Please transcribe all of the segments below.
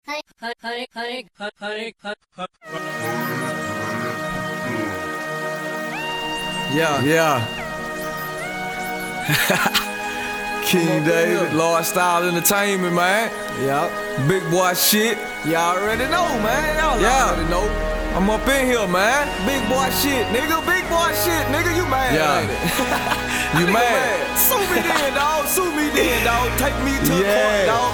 Yeah. King David, Lord Style Entertainment, man. Yep. Big boy shit. Y'all already know, man. Y'all already know. I'm up in here, man. Big boy shit, nigga. Big boy shit, nigga. You mad, ain't it? You mad? Sue me then, dog. Sue me then, dog. Take me to the court, dog.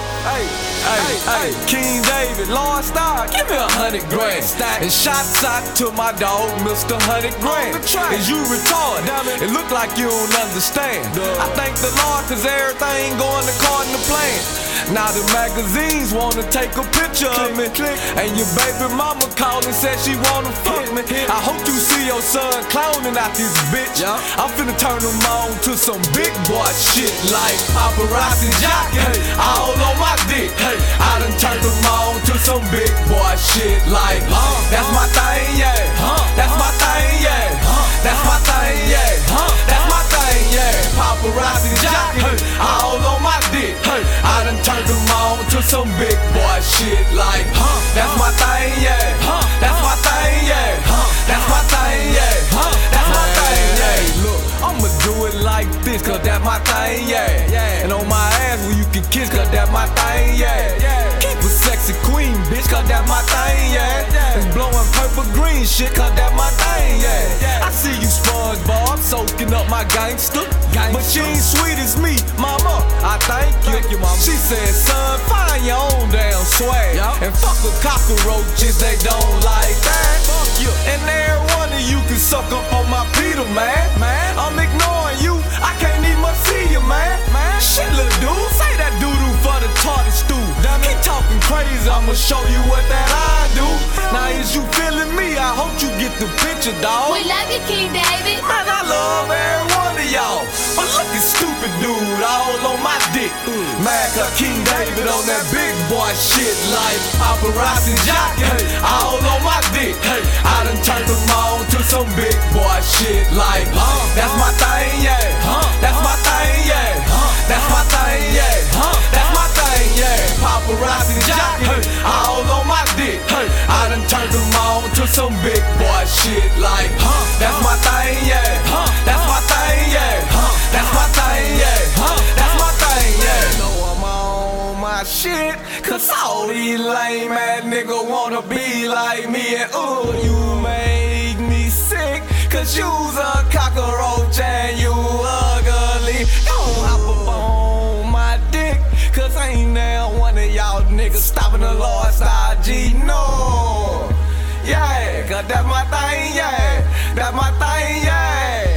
Hey. King David, Lord Style, give me 100 grand. And shots out to my dog, Mr. 100 grand. Is you retarded? It look like you don't understand. I thank the Lord cause everything going according to plan. Now the magazines wanna take a picture of me, and your baby mama called and said she wanna fuck me. I hope you see your son clowning out this bitch. I'm finna turn him on to some big boy shit like paparazzi jockey all on my dick. I done turned him on to some big boy shit like that's my thing, yeah. That's my thing, yeah. That's my thing, yeah. That's my thing, yeah. Paparazzi jockey all on my dick. I done turned him on to some big boy shit like that's my thing, yeah. That's my thing, yeah. That's my thing, yeah. That's my thing, yeah. Look, I'ma do it like this cause that's my thing, yeah. And on my ass where you can kiss cause that's my thing, yeah. Keep a sexy queen, bitch, cause that's my thing, yeah. It's blowing purple green shit cause that's my thing, yeah. I see you SpongeBob soaking up my gangster, but she ain't sweet as me, mama. I thank you, mama. She said, son, find your own damn swag, and fuck with cockroaches, they don't like that. Fuck you. And every one of you can suck up on my Peter, man. I'm ignoring you, I can't even see you, man. Shit, little dude, say that doo-doo for the tartar stew. Keep talking crazy, I'ma show you what that I do. Now is you feeling me? I hope you get the picture, dawg. We love you, King David. Man, I love every one of y'all, but look at stupid dude all on my dick. Mad cause King David on that big boy shit like paparazzi jockey all on my dick. I done turned him on to some big boy shit like that's my thing, yeah. That's my thing, yeah. That's my thing, yeah. That's my thing, yeah. Paparazzi jockey all on my dick. I done turned him on to some big boy shit like that's my thing, yeah. That's my thing, yeah. That's my thing, yeah. That's my thing, yeah. Know I'm on my shit cause all these lame ass niggas wanna be like me, and you make me sick cause you's a cockroach and you ugly. Don't hop up on my dick cause ain't there one of y'all niggas stopping the Lord Style G, no. Yeah, cause that's my thing, yeah. That's my thing, yeah.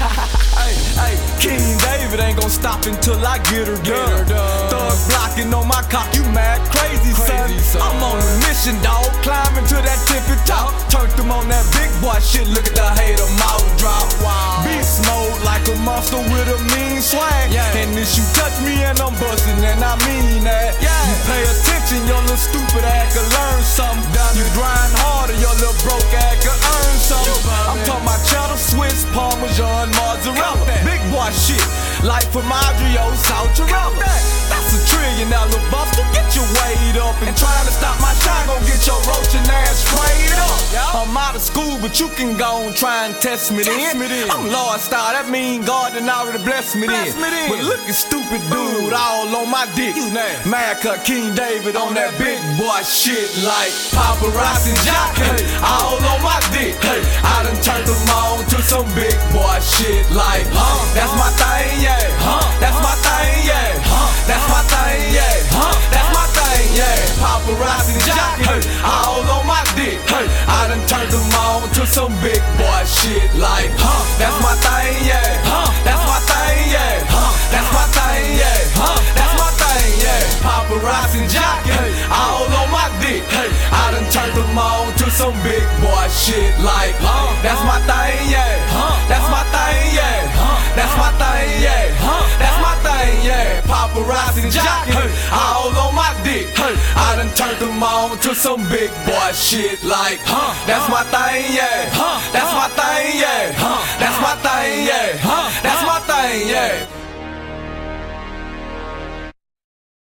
Hey, King David ain't gon' stop until I get her done. Thug blocking on my cock, you mad crazy, son. I'm on a mission, dawg, climbing to that tippy top. Turned them on that big boy shit, look at the hater mouth drop. Beast mode like a monster with a mean swag. And if you touch me and I'm bustin', and I mean that. You pay attention, your little stupid ass can learn something. You grind harder, your little broke ass can earn something. I'm talking about cheddar, Swiss, Parmesan, mozzarella. Big boy shit, like from Adrio, South Chirella. That's $1 trillion, buster. Get your weight up and trying to stop my shine, gon' get your roaching ass sprayed up. I'm out of school, but you can go and try and test me then. I'm Lord Style, that mean God done already blessed me then. But look at stupid dude all on my dick. Mad cause King David on that big boy shit like paparazzi jockey all on my dick. I done turned him on to some big boy shit like that's my thing, yeah. That's my thing, yeah. That's my thing, yeah. That's my thing, yeah. Paparazzi jockey all on my dick. I done turned him on to some big boy shit like that's my thing, yeah. That's my thing, yeah. That's my thing, yeah. That's my thing, yeah. Paparazzi jockey all on my dick. I done turned him on to some big boy shit like that's my thing, yeah. That's my thing, yeah. That's my thing, yeah. That's my thing, yeah. Paparazzi jockey all on my dick. I done turned them on to some big boy shit like that's my thing, yeah. That's my thing, yeah. That's my thing, yeah. That's my thing, yeah.